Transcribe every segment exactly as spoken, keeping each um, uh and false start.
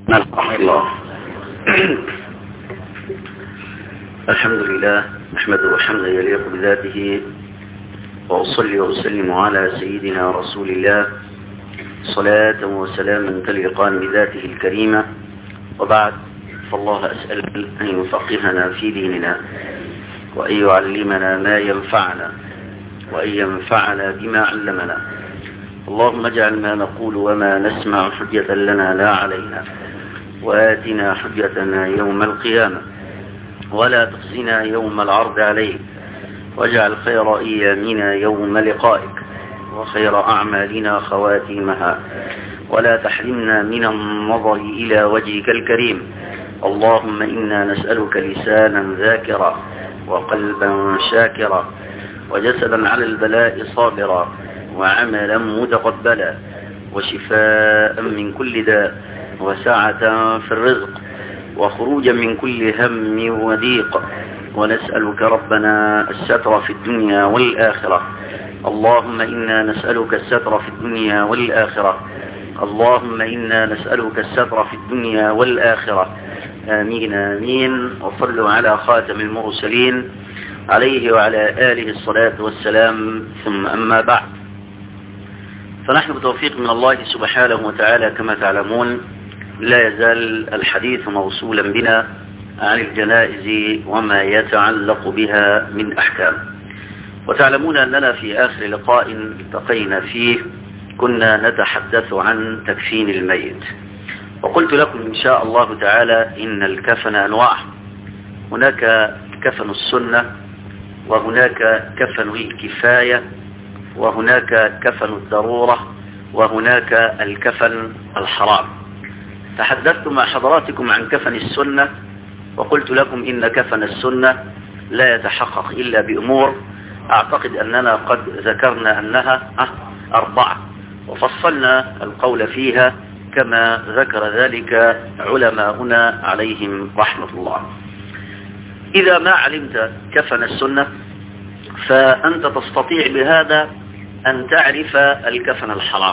رحمه الله. الحمد لله نحمده حمدا يليق بذاته، وأصلي وأسلم على سيدنا رسول الله صلاة وسلاما تليقان بذاته الكريمة، وبعد، فالله أسأل أن يفقهنا في ديننا، وأن يعلمنا ما ينفعنا، وأن ينفعنا بما علمنا. اللهم اجعل ما نقول وما نسمع حجة لنا لا علينا، وآتنا حجتنا يوم القيامة، ولا تخزنا يوم العرض عليك، واجعل خير أيامنا يوم لقائك، وخير أعمالنا خواتيمها، ولا تحرمنا من النظر إلى وجهك الكريم. اللهم إنا نسألك لسانا ذاكرا، وقلبا شاكرا، وجسدا على البلاء صابرا، وعملا متقبلا، وشفاء من كل داء، وسعة في الرزق، وخروجا من كل هم وضيق. ونسألك ربنا الستر في الدنيا والآخرة. اللهم إنا نسألك الستر في الدنيا والآخرة. اللهم إنا نسألك الستر في الدنيا والآخرة. آمين آمين. وصلوا على خاتم المرسلين عليه وعلى آله الصلاة والسلام. ثم أما بعد، فنحن بتوفيق من الله سبحانه وتعالى كما تعلمون لا يزال الحديث موصولا بنا عن الجنائز وما يتعلق بها من أحكام. وتعلمون أننا في آخر لقاء التقينا فيه كنا نتحدث عن تكفين الميت، وقلت لكم إن شاء الله تعالى إن الكفن أنواع. هناك كفن السنة، وهناك كفن الكفاية، وهناك كفن الضرورة، وهناك الكفن الحرام. تحدثت مع حضراتكم عن كفن السنة، وقلت لكم إن كفن السنة لا يتحقق إلا بأمور أعتقد أننا قد ذكرنا أنها أربعة، وفصلنا القول فيها كما ذكر ذلك علماؤنا عليهم رحمة الله. إذا ما علمت كفن السنة فأنت تستطيع بهذا أن تعرف الكفن الحرام.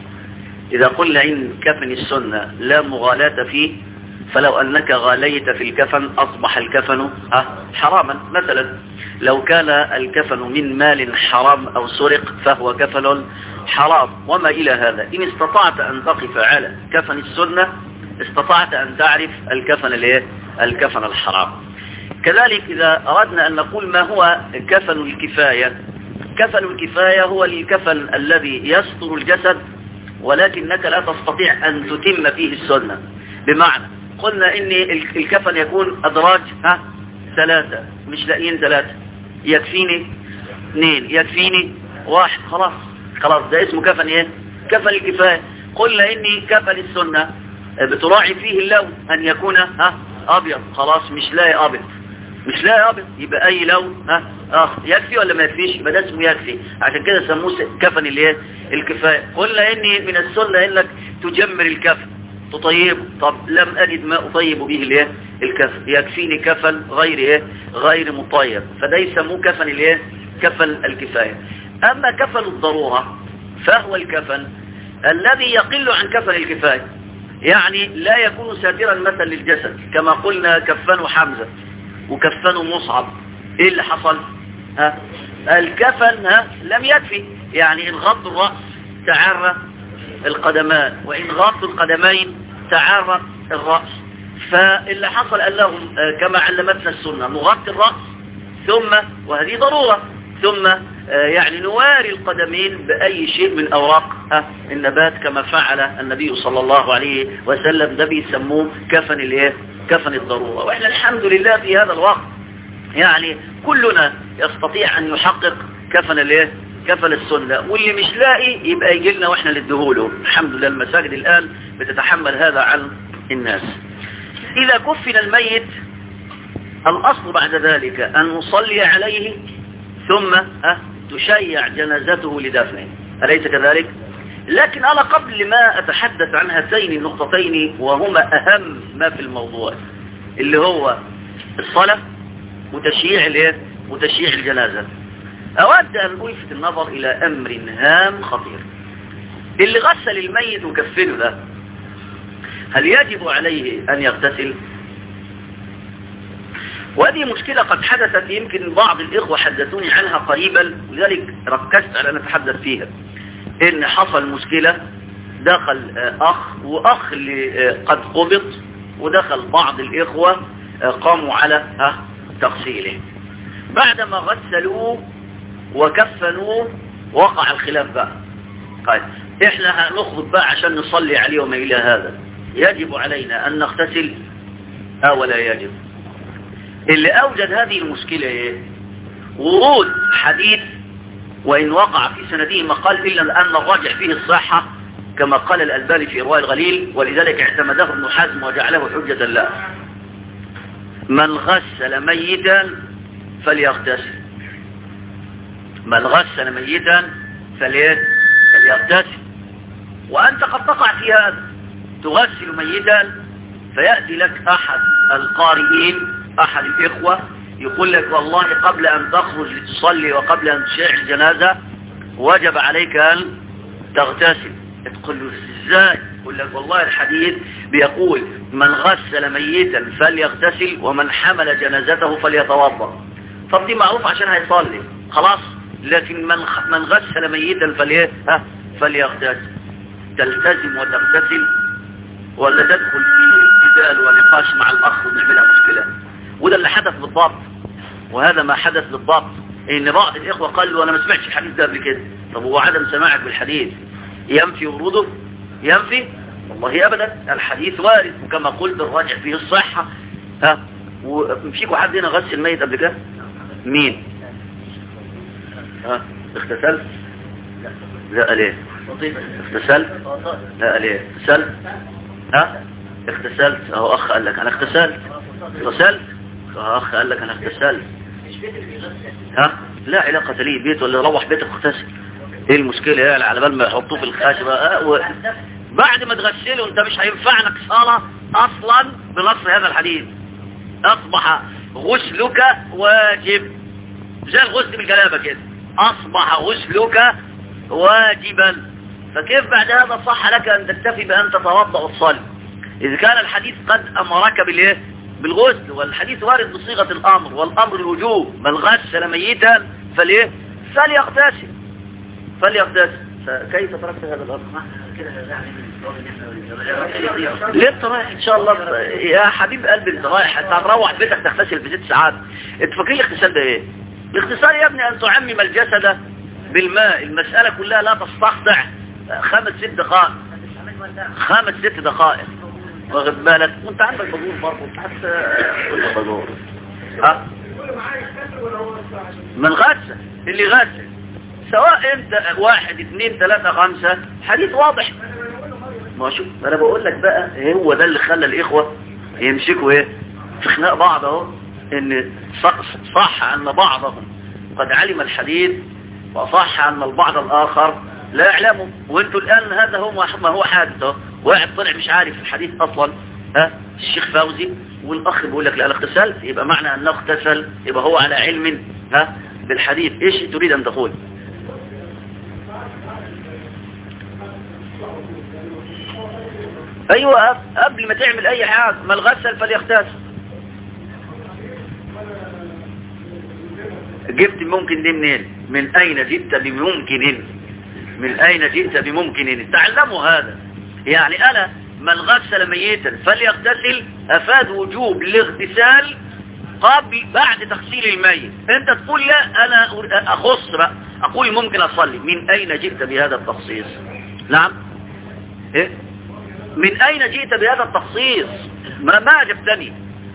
إذا قلنا إن كفن السنة لا مغالاة فيه، فلو أنك غاليت في الكفن أصبح الكفن حراما. مثلا لو كان الكفن من مال حرام أو سرق فهو كفن حرام، وما إلى هذا. إن استطعت أن تقف على كفن السنة استطعت أن تعرف الكفن الايه؟ الكفن الحرام. كذلك إذا أردنا أن نقول ما هو كفن الكفاية، كفن الكفاية هو الكفن الذي يستر الجسد ولكنك لا تستطيع أن تتم فيه السنة. بمعنى قلنا إن الكفن يكون أدراج ها ثلاثة، مش لاقيين ثلاثة، يكفيني اثنين، يكفيني واحد، خلاص خلاص ده اسمه كفن ايه؟ كفن الكفاية. قلنا إن كفن السنة بتراعي فيه اللون أن يكون ها أبيض، خلاص مش لاقي أبيض، مش لاقي أبيض يبقى أي لون ها آه يكفي ولا ما يكفيش؟ يبقى ده اسمه يكفي، عشان كده سموه كفن الايه؟ الكفاية. قلنا إن من السنة إنك تجمر الكفن تطيبه. طب لم أجد ما أطيب به الايه؟ الكفن، يكفيني كفن غير ايه؟ غير مطيب، فده يسموه كفن الايه؟ كفن الكفاية. أما كفن الضرورة فهو الكفن الذي يقل عن كفن الكفاية، يعني لا يكون ساترا مثلا للجسد، كما قلنا كفنوا حمزة وكفنوا مصعب. ايه اللي حصل؟ ها الكفن ها لم يكفي، يعني إن غط الرأس تعرى القدمان، وإن غط القدمين تعرى الرأس. فاللي حصل قال لهم كما علمتنا السنة نغطي الرأس ثم، وهذه ضرورة، ثم يعني نواري القدمين بأي شيء من أوراق النبات كما فعل النبي صلى الله عليه وسلم. ده بيسموه كفن الايه؟ كفن الضرورة. وإحنا الحمد لله في هذا الوقت يعني كلنا يستطيع أن يحقق كفن الايه؟ كفن السنة، واللي مش لاقي يبقى يجي لنا واحنا نديهوله. الحمد لله المساجد الآن بتتحمل هذا عن الناس. إذا كفن الميت الأصل بعد ذلك أن نصلي عليه ثم أه تشيع جنازته لدفنه، أليس كذلك؟ لكن أنا قبل ما أتحدث عن هاتين النقطتين وهما أهم ما في الموضوع اللي هو الصلاة وتشييع الايه؟ وتشييع الجنازة، أود أن ألفت النظر إلى أمر هام خطير. اللي غسل الميت وكفنه ده هل يجب عليه أن يغتسل؟ وهذه مشكلة قد حدثت، يمكن بعض الإخوة حدثوني عنها قريبا، ولذلك ركزت على أن أتحدث فيها. إن حصل مشكلة، دخل أخ وأخ اللي قد قبض، ودخل بعض الإخوة قاموا على تغسيله. بعدما غسلوه وكفنوه وقع الخلاف بقى. طيب إحنا هنخرج بقى عشان نصلي عليه وما إلى هذا، يجب علينا أن نغتسل أو لا يجب؟ اللي أوجد هذه المشكلة إيه؟ ورود حديث وإن وقع في سنده مقال إلا أن الراجع فيه الصحة كما قال الألباني في إرواء الغليل، ولذلك اعتمده ابن حزم وجعله حجة له. من غسل ميتا فليغتسل، من غسل ميتا فليغتسل. وأنت قد تقع في هذا، تغسل ميتا فيأتي لك أحد القارئين أحد الإخوة يقول لك والله قبل أن تخرج لتصلي وقبل أن تشيع الجنازة وجب عليك أن تغتسل. تقول له ازاي؟ يقول لك والله الحديث بيقول من غسل ميتا فليغتسل ومن حمل جنازته فليتوضا. طب دي معروف عشان هيصلي خلاص، لكن من من غسل ميتا فليه ها فليغتسل. تلتزم وتغتسل ولا تدخل في جدال ونقاش مع الأخ ونعملها مشكلة؟ وده اللي حدث بالضبط، وهذا ما حدث بالضبط. ان بعض الإخوة قالوا انا ما سمعتش الحديث ده قبل كده. طب هو عدم سماعك بالحديث ينفي وروده؟ ينفي؟ والله ابدا، الحديث وارد وكما قلت الراجع فيه الصحة. ها وفيكوا حد هنا غسل ميت قبل كده؟ مين؟ ها اغتسلت؟ لا ليه؟ اغتسلت؟ لا ليه؟ اغتسلت؟ ها اغتسلت؟ اهو اخ قال لك انا اغتسلت. اغتسلت؟ اخ قال لك انا اغتسلت. ها لا علاقة ليه بيت ولا روح بيتك اغتسل. ايه المشكلة يعني على بال ما يحطوه في الخشبة؟ اه و... بعد ما تغسله انت مش هينفعنك صلاة اصلا بنص هذا الحديث. اصبح غسلك واجب زي الغسل بالجنابة كده، اصبح غسلك واجبا. فكيف بعد هذا صح لك ان تكتفي بان تتوضا وتصلي اذا كان الحديث قد امرك بالايه؟ بالغسل، والحديث وارد بصيغة الامر، والامر الوجوب. من غسل ميتا فليه فليغتسل فليغتسل. فكيف تركت هذا الامر؟ ليه انت رايح ان شاء الله يا حبيب قلبي؟ انت رايح هتروح بيتك تغتسل في ست ساعات. انت فاكر الاغتسال ده ايه؟ الاغتسال يا ابني ان تعمم الجسد بالماء. المسألة كلها لا تستقطع خمس ست دقائق خمس ست دقائق واخد بالك؟ وانت عندك بذور برضه حتى بذور. ها من غسل اللي غسل سواء انت واحد اثنين ثلاثة خمسة، حديث واضح. ما شوف انا بقول لك بقى هو ده اللي خلى الاخوة يمسكوا ايه في خناق بعض اهو. ان صح ان بعضهم قد علم الحديث وصح ان البعض الاخر لا يعلمه. وانتوا الان هذا هو ما هو حادث اهو. واحد طلع مش عارف الحديث اصلا، ها الشيخ فوزي، والاخ بيقول لك لا انا اغتسلت، يبقى معنى انه اغتسل يبقى هو على علم ها بالحديث. ايش تريد ان تقول؟ ايوه قبل ما تعمل اي حاجه ما الغسل فليغتسل. جبت ممكن دي منين؟ من اين جئت بممكن؟ من اين جئت بممكن؟ تعلموا هذا. يعني انا من غسل ميتا فليغتسل افاد وجوب الاغتسال قبل بعد تغسيل الميت. انت تقول لا انا اخص بقى اقول ممكن اصلي. من اين جئت بهذا التخصيص؟ نعم ايه من اين جئت بهذا التخصيص؟ ما ما جبتني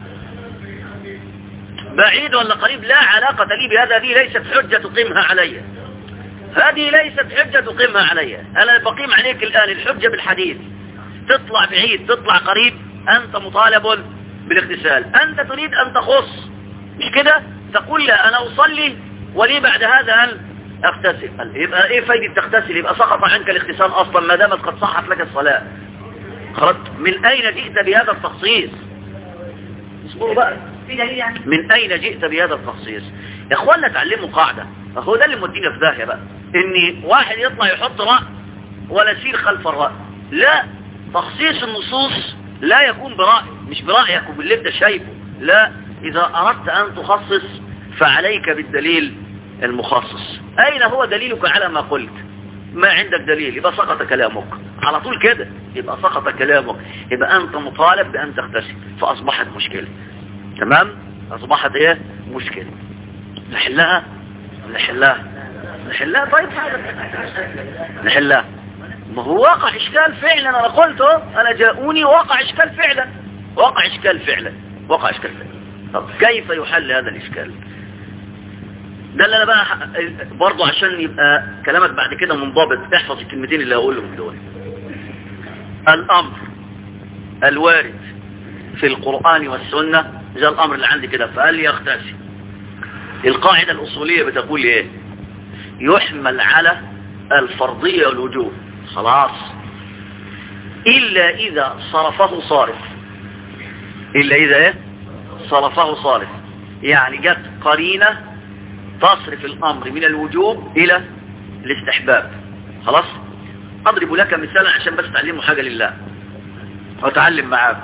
بعيد ولا قريب لا علاقة لي بهذا. هذه ليست حجة تقيمها علي، هذه ليست حجة تقيمها علي. أنا بقيم عليك الآن الحجة بالحديث. تطلع بعيد تطلع قريب أنت مطالب بالاغتسال. أنت تريد أن تخص مش كده؟ تقول لا أنا أصلي ولي بعد هذا أن أغتسل. يبقى إيه فايدة تغتسل؟ يبقى سقط عنك الاغتسال أصلا ما دامت قد صحت لك الصلاة. خلاص من أين جئت بهذا التخصيص؟ اصبروا بقى. من أين جئت بهذا التخصيص؟ يا اخوانا تعلموا قاعدة، هو ده اللي مودينا في داهية بقى. ان واحد يطلع يحط رأي ولا سير خلف الرأي. لا، تخصيص النصوص لا يكون برأي، مش برأيك وباللي انت شايفه، لا، إذا أردت أن تخصص فعليك بالدليل المخصص. أين هو دليلك على ما قلت؟ ما عندك دليل، يبقى سقط كلامك على طول كده، يبقى سقط كلامك، يبقى أنت مطالب بأن تغتسل، فأصبحت مشكلة. تمام؟ أصبحت إيه؟ مشكلة. نحلها نحلها نحلها طيب نحلها. ما هو واقع إشكال فعلا، أنا قلته، أنا جاءوني واقع إشكال فعلا، واقع إشكال فعلا واقع إشكال فعلا. طب كيف يحل هذا الإشكال؟ ده اللي أنا بقى برضو عشان يبقى كلامك بعد كده منضبط، احفظ الكلمتين اللي هقولهم دول. الأمر الوارد في القرآن والسنة زي الأمر اللي عندي كده، فقال لي يغتسل. القاعدة الأصولية بتقول إيه؟ يحمل على الفرضية والوجوب، خلاص، إلا إذا صرفه صارف، إلا إذا إيه؟ صرفه صارف، يعني جت قرينة تصرف الأمر من الوجوب إلى الاستحباب. خلاص، أضرب لك مثالا عشان بس تعلموا حاجة لله وتعلم معاه.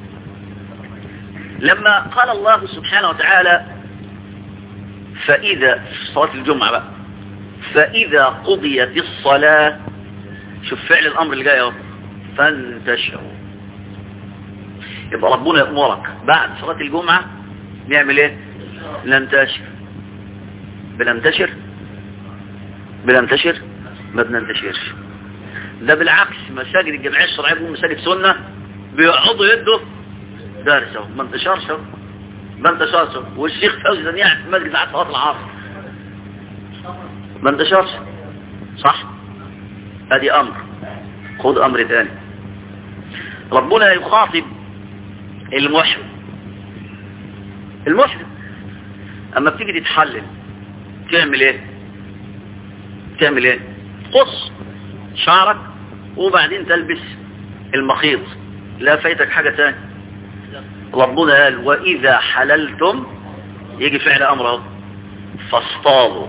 لما قال الله سبحانه وتعالى فإذا في صلاة الجمعة بقى، فإذا قضيت الصلاة، شوف فعل الأمر اللي جاي اهو، فانتشروا. يبقى ربنا يأمرك بعد صلاة الجمعة نعمل ايه؟ ننتشر. بننتشر بننتشر ما بننتشرش. ده بالعكس، مساجد الجمعية الشرعية ومساجد سنة بيقعدوا يدوا درس اهو، ما انتشرش اهو، ما انتشرش. والشيخ فوزي زنيع في مسجد بعد صلاة العصر ما انتشرش، صح؟ ادي امر. خذ امر ثاني، ربنا يخاطب المحرم. المحرم اما بتيجي تتحلل تعمل ايه؟ تعمل ايه؟ قص شعرك وبعدين تلبس المخيط، لا فايتك حاجة تاني. ربنا قال واذا حللتم، يجي فعل امره فاصطادوا.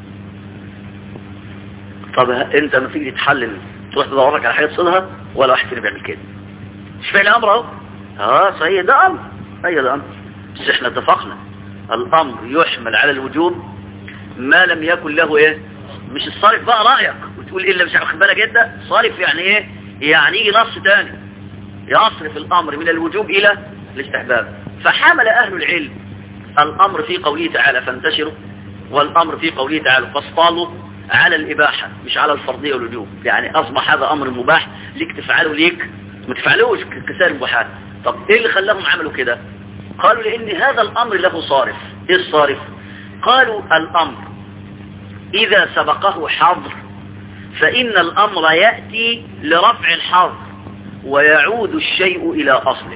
طب انت لما تيجي تتحلل تروح تدورك على حاجه تصيدها، ولا واحد فينا بيعمل كده؟ مش فعل امر اهو. اه صحيح، ده امر، ايوه ده امر، بس احنا اتفقنا الامر يحمل على الوجوب ما لم يكن له ايه؟ مش الصارف بقى رايك وتقول الا مش واخد بالك جدا. صارف يعني ايه؟ يعني يجي نص تاني يصرف الامر من الوجوب الى الاستحباب. فحمل اهل العلم الامر في قوله تعالى فانتشروا، والامر في قوله تعالى فاصطادوا على الإباحة مش على الفرضية والوجوب. يعني أصبح هذا أمر مباح ليك تفعله، ليك ما تفعلوش كسائر المباحات. طب إيه اللي خلاهم عملوا كده؟ قالوا لأن هذا الأمر له صارف. إيه الصارف؟ قالوا الأمر إذا سبقه حظر فإن الأمر يأتي لرفع الحظر ويعود الشيء إلى أصله.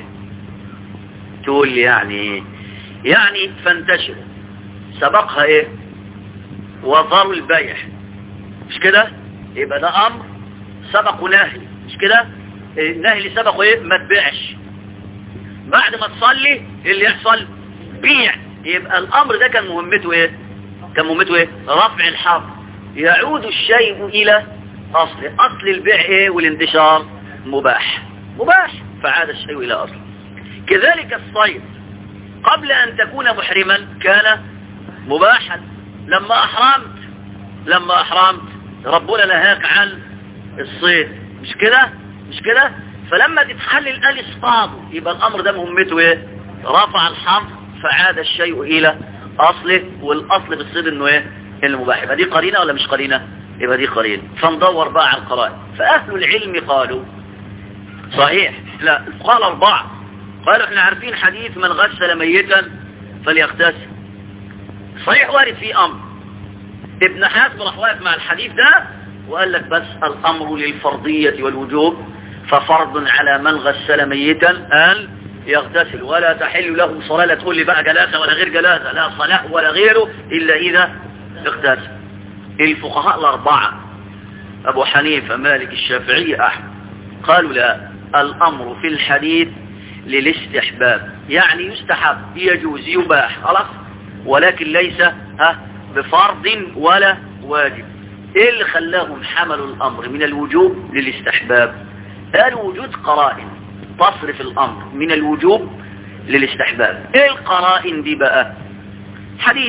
تقول لي يعني يعني فانتشر سبقها إيه؟ وضروا البيع، مش كده؟ يبقى ده امر سبق نهي، مش كده؟ النهي اللي سبقه ايه؟ ما تبيعش. بعد ما تصلي ايه اللي يحصل؟ بيع. يبقى الامر ده كان مهمته ايه؟ كان مهمته ايه؟ رفع الحظر، يعود الشيء الى اصله. اصل البيع ايه والانتشار؟ مباح، مباح، فعاد الشيء الى اصله. كذلك الصيد قبل ان تكون محرما كان مباحا. لما احرمت لما احرمت ربنا نهاك عن الصيد، مش كده؟ مش كده؟ فلما تتحلل قال اصطادوا، يبقى الامر ده مهمته ايه؟ رفع الحظر فعاد الشيء الى اصله، والاصل بالصيد انه ايه؟ المباح. يبقى دي قرينه ولا مش قرينه؟ يبقى دي قرينه. فندور بقى على القرائن. فاهل العلم قالوا صحيح، لا قال اربعه قالوا احنا عارفين حديث من غسل ميتا فليغتسل، صحيح وارد فيه امر. ابن حاتم راح واقف مع الحديث ده وقال لك بس الامر للفرضية والوجوب، ففرض على من غسل ميتا ان يغتسل، ولا تحل له صلاة. لا تقول لي بقى جلاسة ولا غير جلاسة، لا صلاة ولا غيره الا اذا اغتسل. الفقهاء الاربعة ابو حنيفة مالك الشافعي احمد قالوا لا، الامر في الحديث للاستحباب، يعني يستحب يجوز يباح خلاص، ولكن ليس ها بفرض ولا واجب. ايه اللي خلاهم حملوا الامر من الوجوب للاستحباب؟ قالوا وجود قرائن. تصرف الأمر من الوجوب للاستحباب. ايه القرائن دي بقى؟ حديث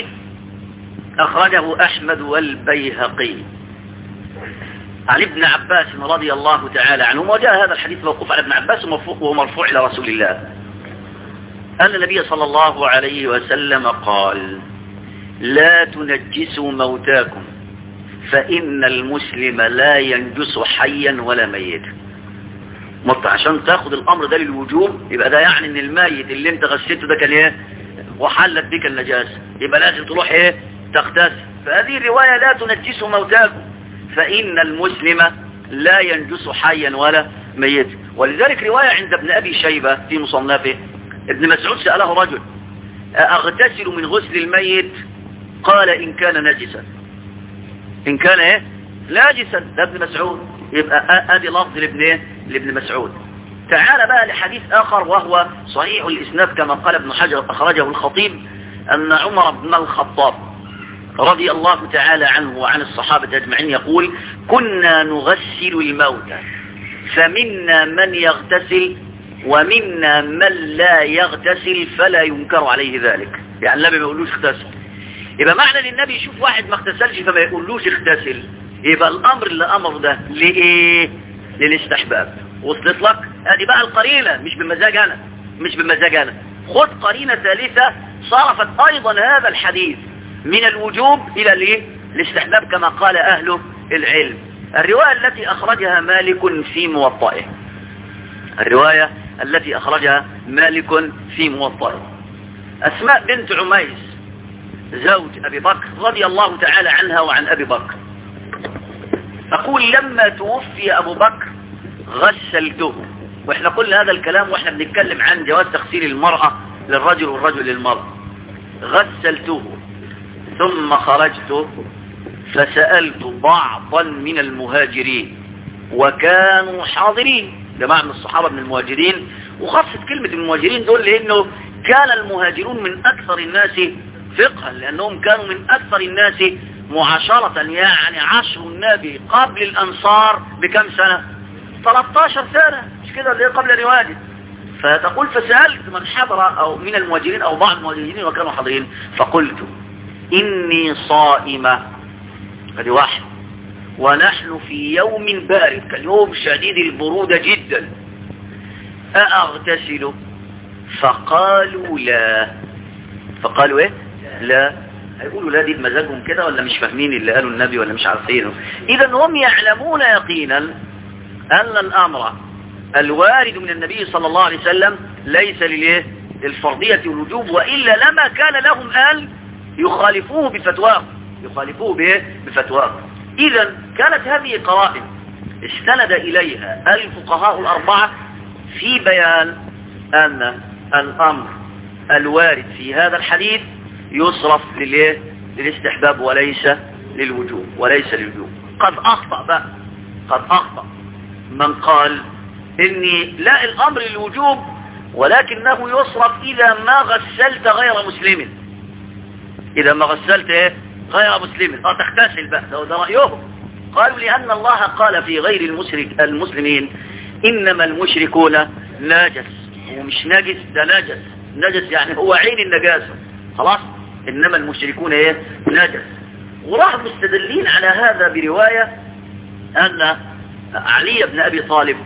أخرجه أحمد والبيهقي عن ابن عباس رضي الله تعالى عنه، وجاء هذا الحديث موقوف على ابن عباس ومرفوع إلى رسول الله أن النبي صلى الله عليه وسلم قال: لا تنجسوا موتاكم فإن المسلم لا ينجس حيا ولا ميتا. مط عشان تاخد الأمر ده للوجوب يبقى ده يعني ان الميت اللي انت غسلته ده كان ايه وحلت بك النجاسة، يبقى لازم تروح ايه تغتسل. فهذه الرواية لا تنجسوا موتاكم فإن المسلم لا ينجس حيا ولا ميتا. ولذلك رواية عند ابن أبي شيبة في مصنفه، ابن مسعود سأله رجل: أغتسل من غسل الميت؟ قال: إن كان نجسا. إن كان إيه نجسا، ده ابن مسعود. يبقى أدي لفظ لابن إيه لابن مسعود. تعال بقى لحديث آخر وهو صحيح الإسناد كما قال ابن حجر أخرجه الخطيب، أن عمر بن الخطاب رضي الله تعالى عنه وعن الصحابة أجمعين يقول: كنا نغسل الموتى فمنا من يغتسل ومنا من لا يغتسل فلا ينكر عليه ذلك. يعني النبي ما يقولوش اغتسل، يبقى معنى ان النبي يشوف واحد ما اغتسلش فما يقولوش اغتسل، يبقى الامر اللي امر ده لايه؟ للاستحباب. وصلت لك؟ ادي بقى القرينه، مش بمزاج انا مش بمزاج انا خد قرينه ثالثه صرفت ايضا هذا الحديث من الوجوب الى الايه؟ الاستحباب كما قال اهل العلم. الروايه التي اخرجها مالك في موطئه الروايه التي اخرجها مالك في موطئه اسماء بنت عميس زوج أبي بكر رضي الله تعالى عنها وعن أبي بكر أقول: لما توفي أبو بكر غسلته. وإحنا قلنا هذا الكلام وإحنا بنتكلم عن جواز تغسيل المرأة للرجل والرجل للمرأة. غسلته ثم خرجت فسألت بعضا من المهاجرين وكانوا حاضرين، جماعة من الصحابة من المهاجرين، وخاصة كلمة المهاجرين دول لأنه كان المهاجرون من أكثر الناس فقها، لأنهم كانوا من أكثر الناس معاشرة. يعني عشر النبي قبل الأنصار بكم سنة؟ ثلاثة عشر سنة، مش كده اللي قبل الرواية. فتقول: فسألت من حضر أو من المهاجرين أو بعض المهاجرين وكانوا حاضرين فقلت: إني صائمة، هذه واحد، ونحن في يوم بارد، كان يوم شديد البرودة جدا، أأغتسل؟ فقالوا لا. فقالوا ايه؟ لا. هيقولوا لا دي بمزاجهم كده ولا مش فاهمين اللي قالوا النبي ولا مش عارفينه؟ اذا هم يعلمون يقينا ان الامر الوارد من النبي صلى الله عليه وسلم ليس للايه؟ للفرضية والوجوب، وإلا لما كان لهم ان يخالفوه بفتواه يخالفوه بايه؟ بفتواه. اذا كانت هذه قرائن استند اليها الفقهاء الاربعة في بيان ان الامر الوارد في هذا الحديث يصرف للايه؟ للاستحباب وليس للوجوب وليس للوجوب. قد اخطأ بقى قد اخطأ من قال اني لا الامر للوجوب ولكنه يصرف اذا ما غسلت غير مسلم. اذا ما غسلت ايه؟ غير مسلم، اه تغتسل بقى، ده رأيهم. قالوا لان الله قال في غير المشرك المسلمين: انما المشركون نجس. ومش نجس، ده نجس. نجس يعني هو عين النجاسة، خلاص. انما المشركون ايه؟ نجس. وراح مستدلين على هذا برواية ان علي بن ابي طالب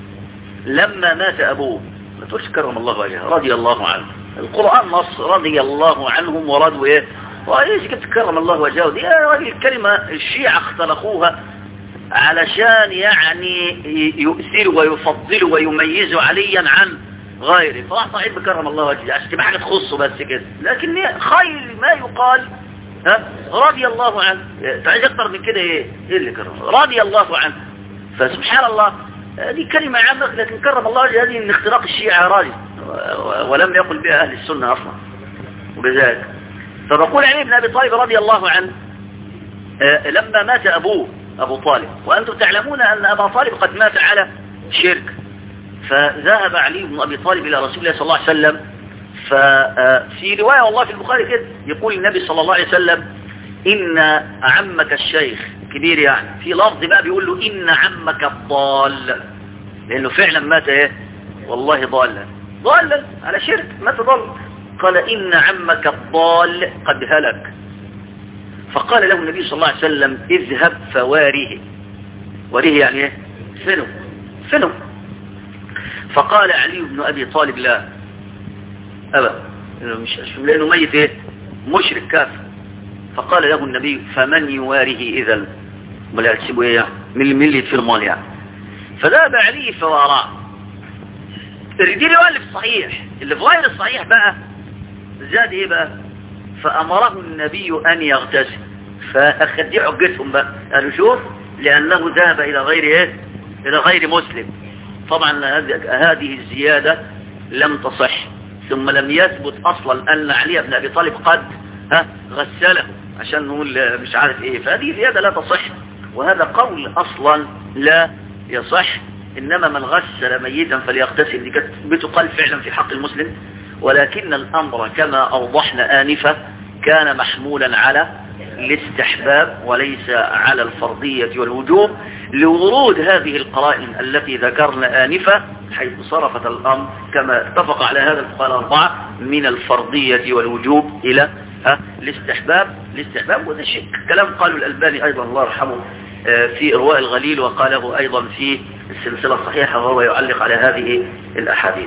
لما مات ابوه، ما تقولش كرم الله وجهه، رضي الله عنه، القرآن نص رضي الله عنهم ورضوا ايه؟ وايش كنت كرم الله وجهه دي؟ هذه الكلمة الشيعة اختلقوها علشان يعني يؤثروا ويفضلوا ويميزوا عليا عن غيره، فراح صحيح بكرم الله وجهه عشان تبقى حاجه تخصه بس كده. لكن خير ما يقال ها رضي الله عنه. تعيش اكتر من كده ايه؟ ايه اللي كرم؟ رضي الله عنه. فسبحان الله هذه كلمه عامه، لكن كرم الله وجهه هذه من اختراق الشيعة راجل، ولم يقل بها اهل السنه اصلا. وبذلك فبقول علي بن ابي طالب رضي الله عنه لما مات ابوه ابو طالب، وانتم تعلمون ان ابا طالب قد مات على شرك، فذهب علي بن أبي طالب إلى رسول الله صلى الله عليه وسلم. ففي رواية والله في البخاري كده يقول النبي صلى الله عليه وسلم: إن عمك الشيخ كبير، يعني في لفظ بقى بيقول له: إن عمك الضال، لأنه فعلا مات إيه؟ والله ضالا ضالا على شرك ما تضل. قال إن عمك الضال قد هلك. فقال له النبي صلى الله عليه وسلم اذهب فواره. واريه يعني ايه؟ فنو فنو. فقال علي بن أبي طالب لا أبا مش لأنه ميت ايه؟ مشرك كافر. فقال له النبي فمن يواره إذن؟ ولا تسيبه ايه من اللي في المال يعني. فذهب علي فواراه. الرجال يؤلف صحيح اللي في غير الصحيح بقى زاد ايه بقى؟ فأمره النبي أن يغتسل. فأخدي حجتهم بقى قالوا شوف لأنه ذهب إلى غير ايه؟ إلى غير مسلم. طبعا هذه الزيادة لم تصح، ثم لم يثبت أصلا أن علي بن أبي طالب قد ها غسله عشان نقول مش عارف ايه. فهذه زيادة لا تصح، وهذا قول أصلا لا يصح. إنما من غسل ميتا فليغتسل، دي كانت بتقال فعلا في حق المسلم، ولكن الأمر كما أوضحنا آنفة كان محمولا على الاستحباب وليس على الفرضية والوجوب، لورود هذه القرائن التي ذكرنا آنفة، حيث صرفت الأمر كما اتفق على هذا الفقهاء الأربعة من الفرضية والوجوب إلى الاستحباب. الاستحباب وده شيء كلام قالوا الألباني أيضا الله يرحمه في إرواء الغليل، وقاله أيضا في السلسلة الصحيحة وهو يعلق على هذه الأحاديث.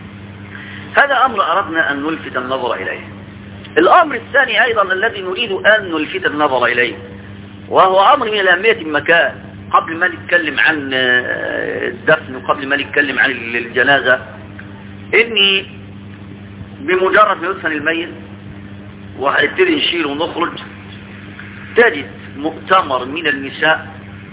هذا أمر أردنا أن نلفت النظر إليه. الأمر الثاني أيضا الذي نريد أن نلفت النظر إليه، وهو أمر من الأهمية المكان. قبل ما نتكلم عن الدفن وقبل ما نتكلم عن الجنازة، إني بمجرد ما يدفن الميت وهنبتدي نشيل ونخرج تجد مؤتمر من النساء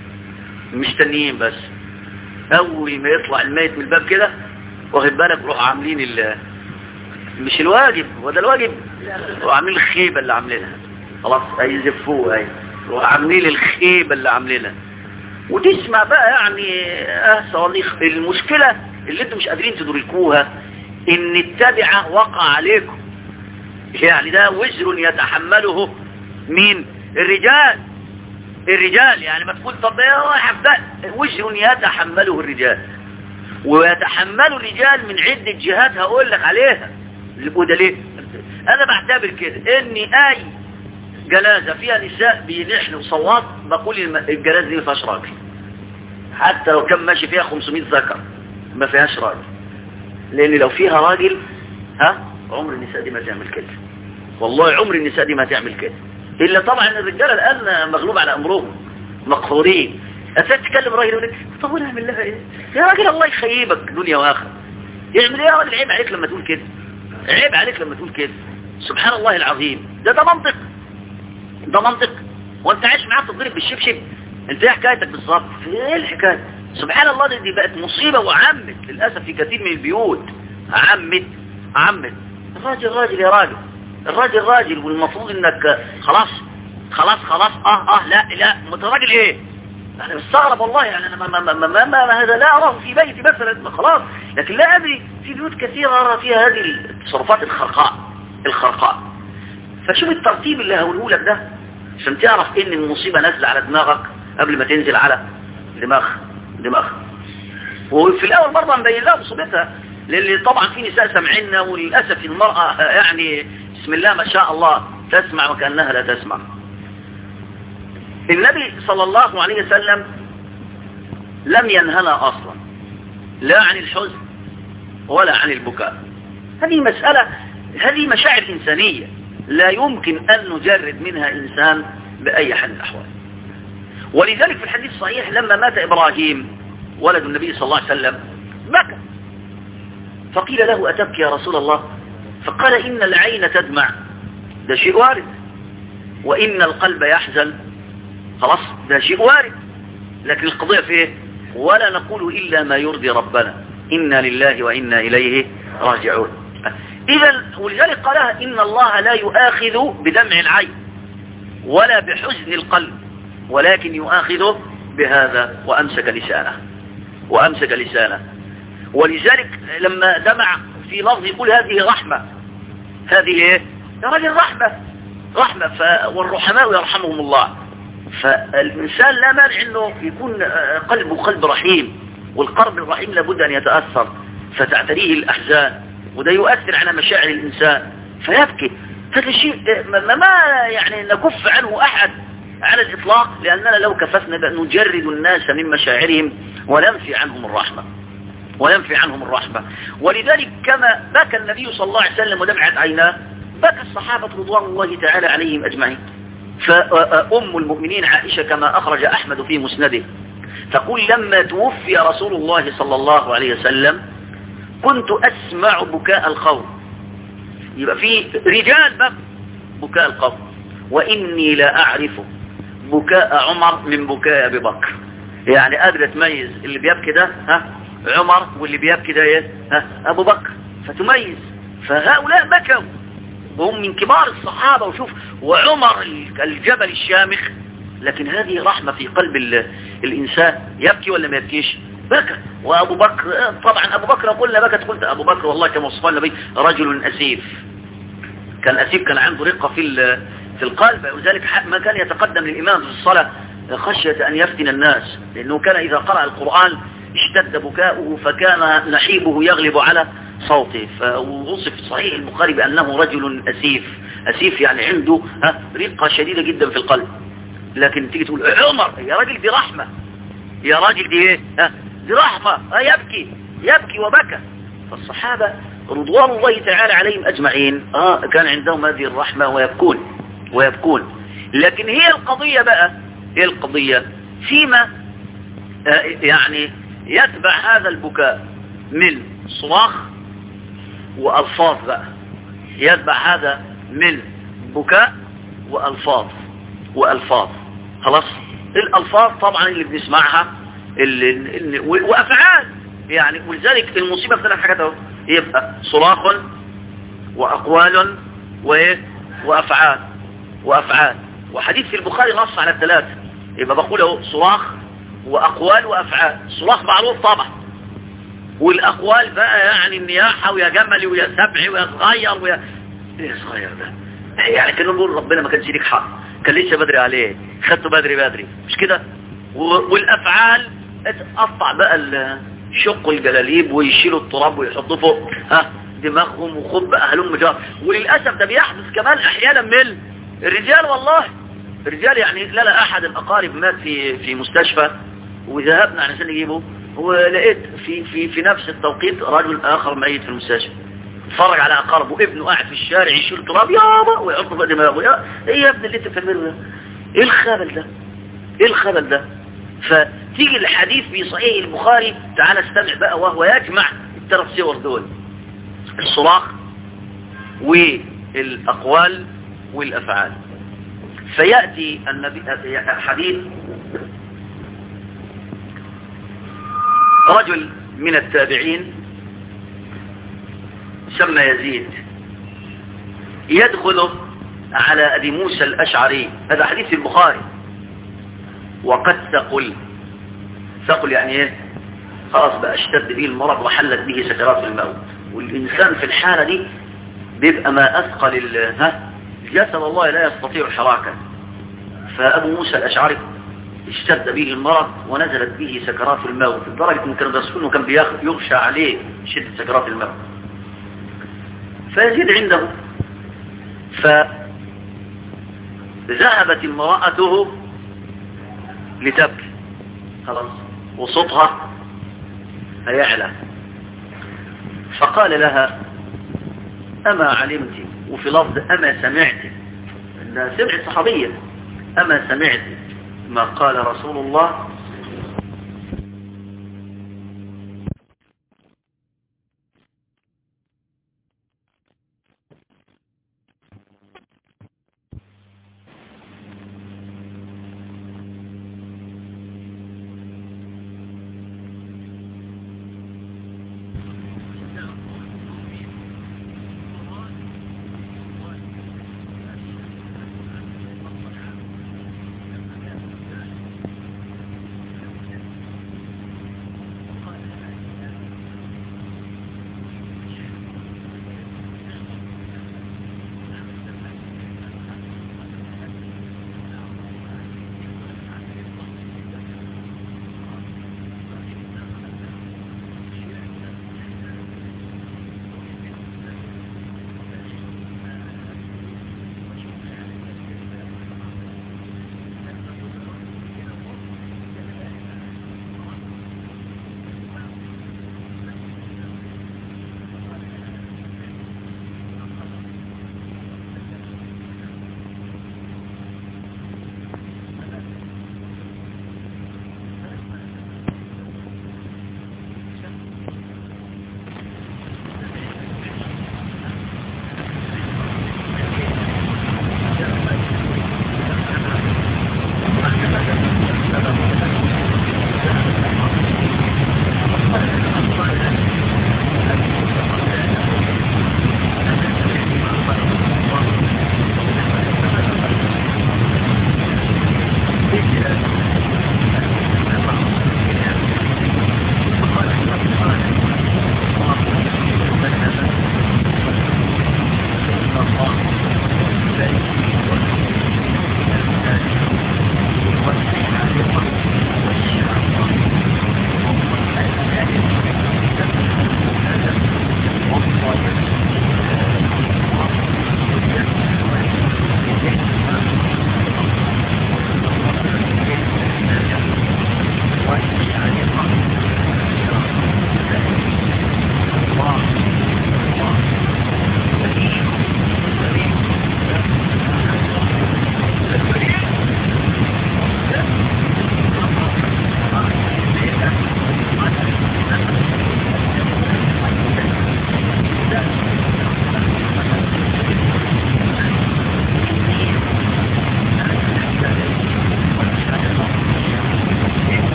مستنيين بس أول ما يطلع الميت من الباب كده، واخد بالك، روح عاملين ال مش الواجب، وده الواجب، روح عاملين الخيبة اللي عاملينها، خلاص هيزفوه اهي، روح عاملين الخيبة اللي عاملينها. وتسمع بقى يعني اه صواريخ. المشكلة اللي انتم مش قادرين تدركوها ان التبعة وقع عليكم، يعني ده وزر يتحمله مين؟ الرجال. الرجال يعني ما تقول طب يا واحد وزر يتحمله الرجال، ويتحمله الرجال من عدة جهات هقول لك عليها. وده ليه؟ انا بعتبر كده ان اي جنازة فيها نساء بيلحن وصوات بقول الجنازة دي ما فيهاش راجل، حتى لو كان ماشي فيها خمسمائة ذكر ما فيهاش راجل، لان لو فيها راجل ها عمر النساء دي ما تعمل كده، والله عمر النساء دي ما تعمل كده. إلا طبعا الرجال الآن مغلوب على أمرهم مقهورين. أسأل تكلم راجل يقول لك طب وانا أعمل لها إيه؟ يا راجل الله يخيبك دنيا وآخر. يعمل إيه يا راجل؟ عيب عليك لما تقول كده، عيب عليك لما تقول كده. سبحان الله العظيم. ده ده منطق، ده منطق. وأنت عايش معاه تضرب بالشبشب؟ أنت إيه حكايتك بالظبط؟ إيه الحكاية؟ سبحان الله دي بقت مصيبة وعمت للأسف في كثير من البيوت. عمت عمت. الراجل راجل يا راجل، الراجل راجل، والمفروض انك خلاص خلاص خلاص اه اه لا لا متراجل ايه؟ انا مستغرب والله، يعني انا ما, ما, ما, ما, ما هذا لا اراه في بيتي مثلا خلاص، لكن لا ادري في بيوت كثيرة ارى فيها هذه التصرفات الخرقاء الخرقاء. فشوف الترتيب اللي هقوله لك ده عشان تعرف ان المصيبة نازلة على دماغك قبل ما تنزل على دماغ دماغ. وفي الاول برضه نبين لها مصيبتها، لان طبعا في نساء سمعنا، وللاسف المرأة يعني بسم الله ما شاء الله تسمع وكأنها لا تسمع. النبي صلى الله عليه وسلم لم ينهنا أصلا لا عن الحزن ولا عن البكاء. هذه مسألة، هذه مشاعر إنسانية لا يمكن أن نجرد منها إنسان بأي حال من الأحوال. ولذلك في الحديث الصحيح لما مات إبراهيم ولد النبي صلى الله عليه وسلم بكى، فقيل له أتبكي يا رسول الله؟ فقال إن العين تدمع، ده شيء وارد، وإن القلب يحزن، خلاص ده شيء وارد، لكن القضية في إيه؟ ولا نقول إلا ما يرضي ربنا، إنا لله وإنا إليه راجعون. إذا ولذلك قالها إن الله لا يؤاخذ بدمع العين ولا بحزن القلب، ولكن يؤاخذه بهذا، وأمسك لسانه وأمسك لسانه. ولذلك لما دمع في لفظ يقول هذه رحمة، هذه ايه يا راجل؟ رحمة رحمة ف... والرحماء يرحمهم الله. فالإنسان لا مانع انه يكون قلبه قلب رحيم، والقلب الرحيم لابد ان يتأثر. فتعتريه الأحزان، وده يؤثر على مشاعر الإنسان فيبكي. هذا الشيء ما, ما يعني نكف عنه أحد على الإطلاق، لأننا لو كففنا بأن نجرد الناس من مشاعرهم وننفي عنهم الرحمة وينفي عنهم الرحمة. ولذلك كما بكى النبي صلى الله عليه وسلم ودمعت عيناه بكى الصحابة رضوان الله تعالى عليهم أجمعين. فأم المؤمنين عائشة كما أخرج أحمد في مسنده تقول لما توفي رسول الله صلى الله عليه وسلم كنت أسمع بكاء القوم، يبقى في رجال بقى بكاء القوم، وإني لا أعرف بكاء عمر من بكاء أبي بكر. يعني قادر تميز اللي بيبكي ده ها عمر واللي بيبكي ده ايه ها أبو بكر، فتميز. فهؤلاء بكوا وهم من كبار الصحابة، وشوف وعمر الجبل الشامخ، لكن هذه رحمة في قلب الإنسان. يبكي ولا ما يبكيش؟ بكى. وأبو بكر طبعا أبو بكر قلنا بكت، قلت أبو بكر والله كما وصفه النبي رجل أسيف، كان أسيف، كان عنده رقة في في القلب، وذلك ما كان يتقدم للإمام في الصلاة خشية أن يفتن الناس، لأنه كان إذا قرأ القرآن اشتد بكاؤه فكان نحيبه يغلب على صوته. فوصف صحيح البخاري بأنه رجل أسيف. أسيف يعني عنده رقة شديدة جدا في القلب. لكن تيجي تقول عمر يا راجل دي رحمة، يا راجل دي ايه دي رحمة، يبكي يبكي وبكى. فالصحابة رضوان الله تعالى عليهم أجمعين آه كان عندهم هذه الرحمة ويبكون ويبكون. لكن هي القضية بقى هي القضية فيما آه يعني يتبع هذا البكاء من صراخ وألفاظ بقى، يتبع هذا من بكاء وألفاظ وألفاظ خلاص. الألفاظ طبعا اللي بنسمعها اللي اللي وأفعال يعني. ولذلك المصيبة في ثلاث حاجات اهو، يبقى صراخ وأقوال وأفعال وأفعال. وحديث في البخاري نص على الثلاثة، يبقى بقول اهو صراخ وأقوال وأفعال. الصراخ معروف طبعا، والأقوال بقى يعني النياحة ويا جملي ويا سبعي ويا صغير ويا ايه صغير ده، يعني كانوا نقول ربنا ما كانش ليك حق، كان لسه بدري عليه، خدته بدري بدري مش كده. والأفعال اتقطع بقى الشق الجلاليب ويشيلوا التراب ويحطوا فوق ها دماغهم وخب أهلهم مجار. وللأسف ده بيحدث كمان أحيانا من الرجال. والله الرجال يعني لنا أحد الأقارب مات في في مستشفى، وذهبنا علشان نجيبه، ولقيت في في في نفس التوقيت رجل آخر ميت في المستشفى. اتفرج على أقاربه، ابنه قاعد في الشارع يشيل تراب يابا ويحطه في دماغه. يا ايه يا ابن اللي انت بتعمله ده؟ ايه الخبل ده؟ ايه الخبل ده؟ فتيجي الحديث في صحيح البخاري، تعال استمع بقى، وهو يجمع الثلاث صور دول، الصراخ والأقوال والأفعال. فيأتي النبي حديث رجل من التابعين سمى يزيد يدخل على أبي موسى الأشعري، هذا حديث البخاري، وقد ثقل. ثقل يعني ايه؟ خلاص بقى اشتد به المرض وحلت به سكرات الموت. والإنسان في الحالة دي بيبقى ما أثقل ها جسد الله لا يستطيع الحركة. فأبو موسى الأشعري اشتد به المرض ونزلت به سكرات الموت، لدرجة أن كانوا يصفونه كان يغشى عليه شدة سكرات الموت. فيزيد عنده، فذهبت امرأته لتبكي خلاص وصوتها هيعلى، فقال لها أما علمت، وفي لفظ أما سمعت، إنها سمعت صحابية، أما سمعت ما قال رسول الله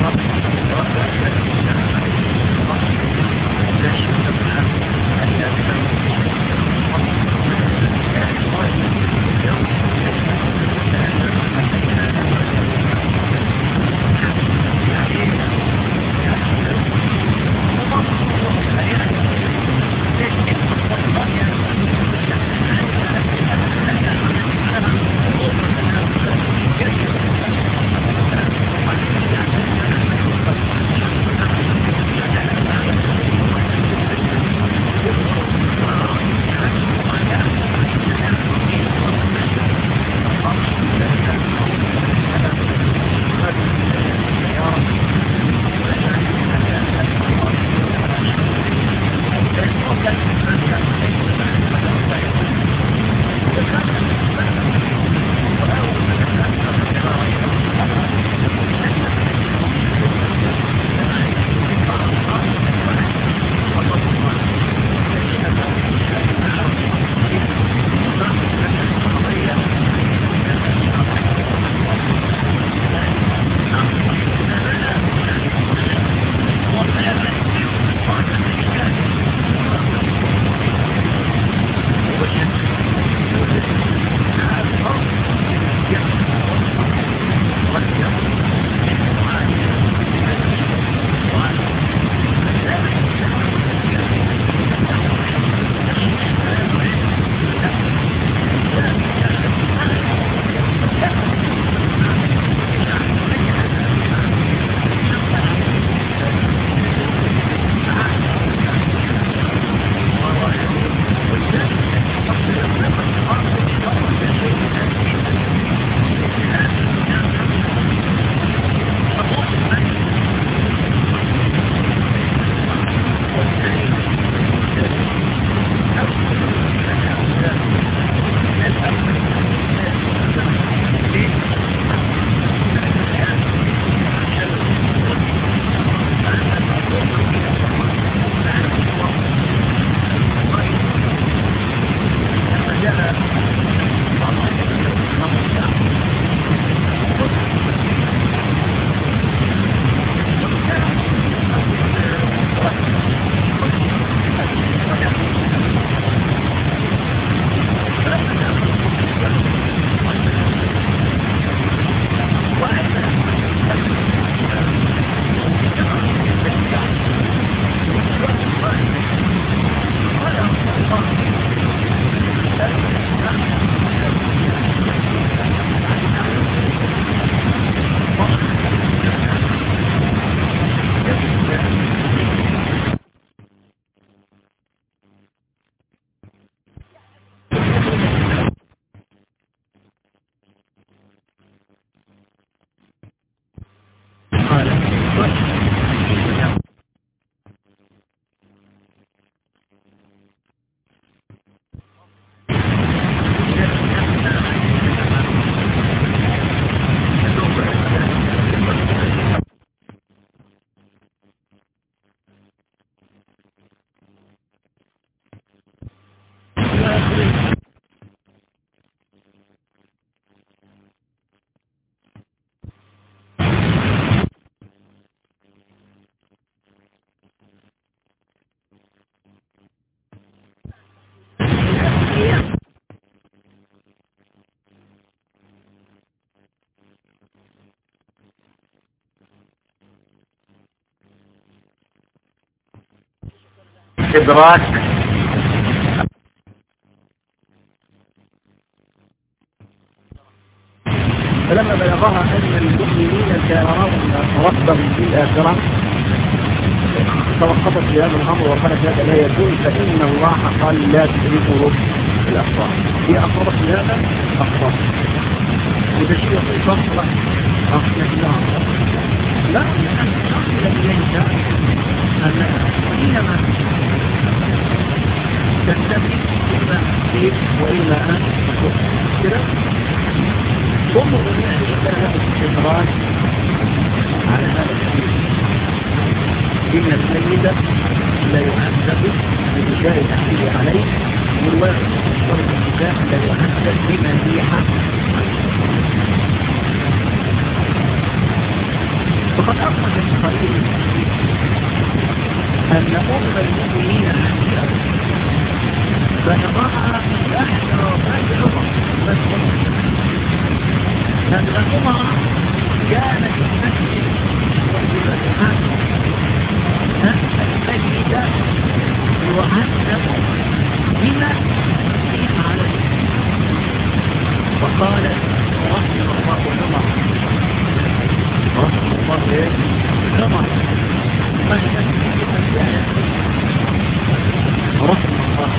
إدراك فلما بلغها أن المؤمنين كانوا ربهم في الآخرة توقفت في هذا الأمر وقالت هذا لا يكون، فإن الله قال لا تدركوا الأبصار. هي أقربت في هذا أقرب وده شيء يقول فصلة أصلح لا الذي ينشأ أنها حينما تستفيد إما كيف وإلا أن تكون ثم لها الاستدراج على هذا الشيء. إن السيدة لا يعذب بإشاء التحليل عليه والواقع الشرط الكتاب لا يعذب بمزيحة فقد أخرج أن أم المؤمنين حقيقة فنضعها تحت رأس الأمر بس لأن الأمر كانت تمثل وصفتها أن المجد يعذب بما يقيم عليه وقال رحمه الله الأمر رحمه الله الأمر رحمه الله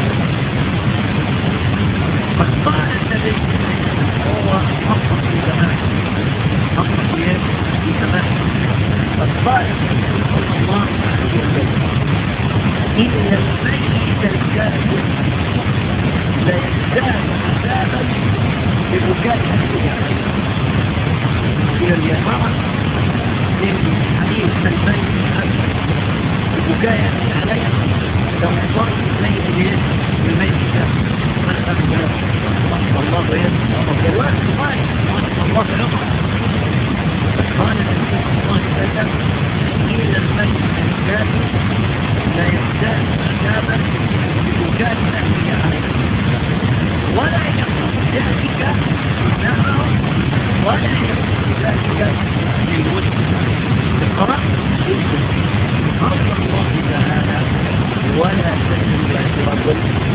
قد قال النبي هو أفضل في زمان أفضل في زمان قد قال النبي صلى الله عليه وسلم إن الميت الكافر لا يزداد عذابا ببكاء أهلها إلى اليمامة من حديث سلمان ببكاء عليها لو صار الميت بيد الميت الكافر من أبدا الله يد الله قال الله يرضى قال النبي صلى الله عليه وسلم إن الميت الكافر لا يزداد عذابا ببكاء أهلها عليها ولا يكون ذلك نهر ولا يكون ذلك للمسلم اقرأ قال الله تعالى ولا تجد اعتراض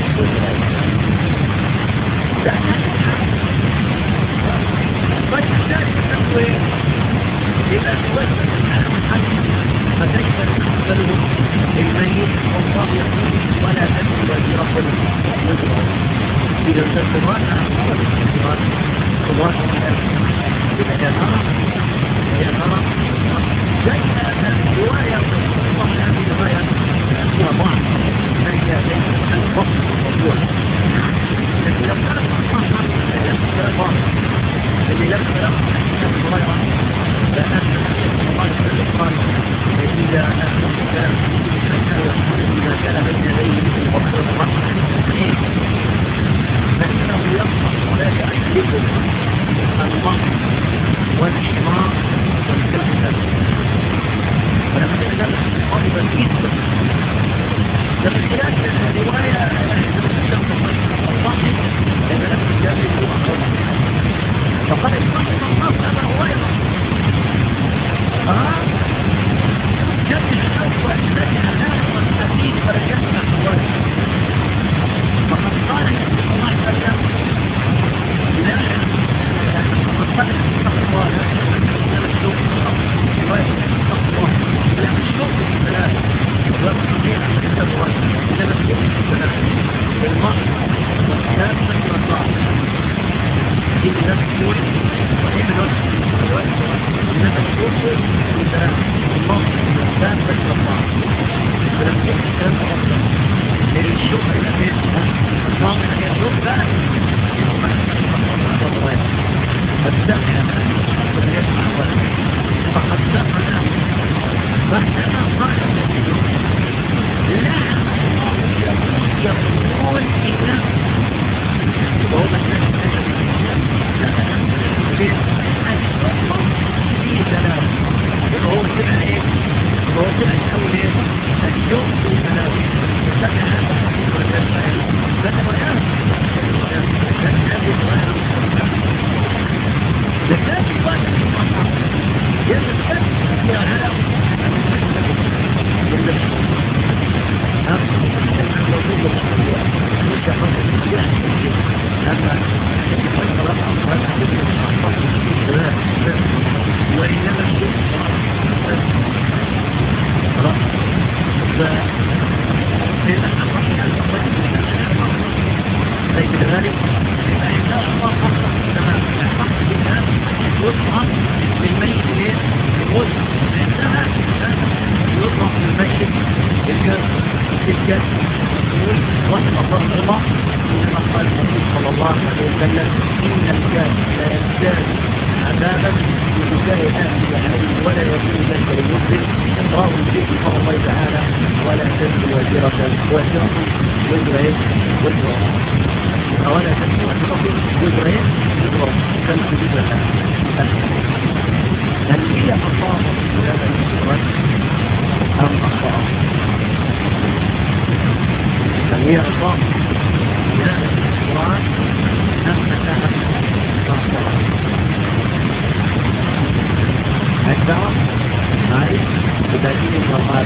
فالإنسان يسوي إذا توجد الحد فكيف نقبله الميت والله يقول ولا تجد اعتراض إذا تنتظرنا أمر الاستقرار الله إذا كان أمر إذا أمر جاء رواية الله هذه الرواية فيها بعض من يأتي الفصل والوضوح لكن لم نعرف الله لم بعض الذي لم نعرف الرواية لأن الله قال إذا أخذ إذا كان بين يديه الفصل والرحمة فإنه يصبح ولا يعجبه الضغط والإشمار والكلمة ولما تكلم قريبا جدا لما خلال الرواية الضغط لأن لم يجابه فقال الضغط الضغط هذا هو آه جد الأول الذي أناه والتأكيد فرجعنا الرواية فقد قال النبي صلى الله عليه وسلم لا فقد قال التقوى لا الشوق رواية التقوى لا الشوق الثلاث والتقوى التقوى لا الشوق الثلاث المرء والكتاب والطاعة إذ نفسه وإبن إنما الشوق الثلاث المرء والكتاب والطاعة فلم يكن أفضل للشوق الذي واضح يشوف بقى فالسمع فقد سمعنا فاحنا قال لا يقول إلا وهو في ثلاث وهو سمع ايه وهو سمع الاول ايه الشوق في ثلاث سمع هذا لكن بعد المحطة يتكلم يا هلا وإنما الشيء ليس كذلك فإن الله فقط كما حق بالناس يطعم للميت الغسل عندها يطعم للميت الجسد الجسد وصف الله كما قال النبي صلى الله عليه وسلم إن الجسد لا يزداد عذابا ببكاء أهل عليه ولا يكون ذلك للمسلم رواه الشيخ قال الله تعالى ولا تزر وازرة وازرة وزر وزر ولا تزر وزر وزر وزر كانت وزر هل هي أخطاء هذا الوزر أم أخطاء هي أصاب هذا الإخوان نفسها تنصرها عندها هاي بدليل الرغبات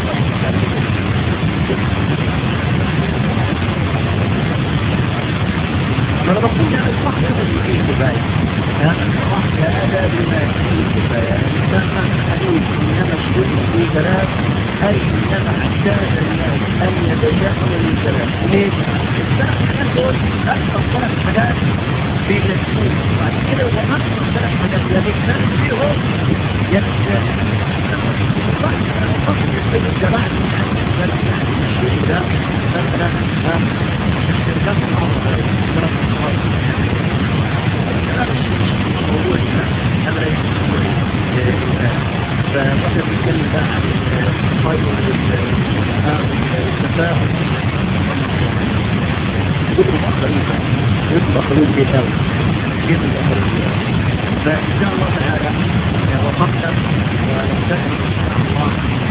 فالرسول هذا الصح هذا فيه كفاية هذا الصح هذا بما فيه كفاية الإنسان الحديث إنما الشرك في ثلاث أي إنما احتاج الناس أن يتجاهل للثلاث ليه؟ الإنسان يقول أكثر ثلاث حاجات في الاسلوب بعد كده هو أكثر ثلاث حاجات الذي كان فيهم يتجاهل صح أنا أفضل يستجد الجماعة الشيء ده مثلا الشركات الأخرى فمثل يتكلم بقى عن الخير والتفاهم يطلب أخرين يطلب أخرين بيتاوي يطلب أخرين فإن شاء الله تعالى وقفنا ونستكمل إن شاء الله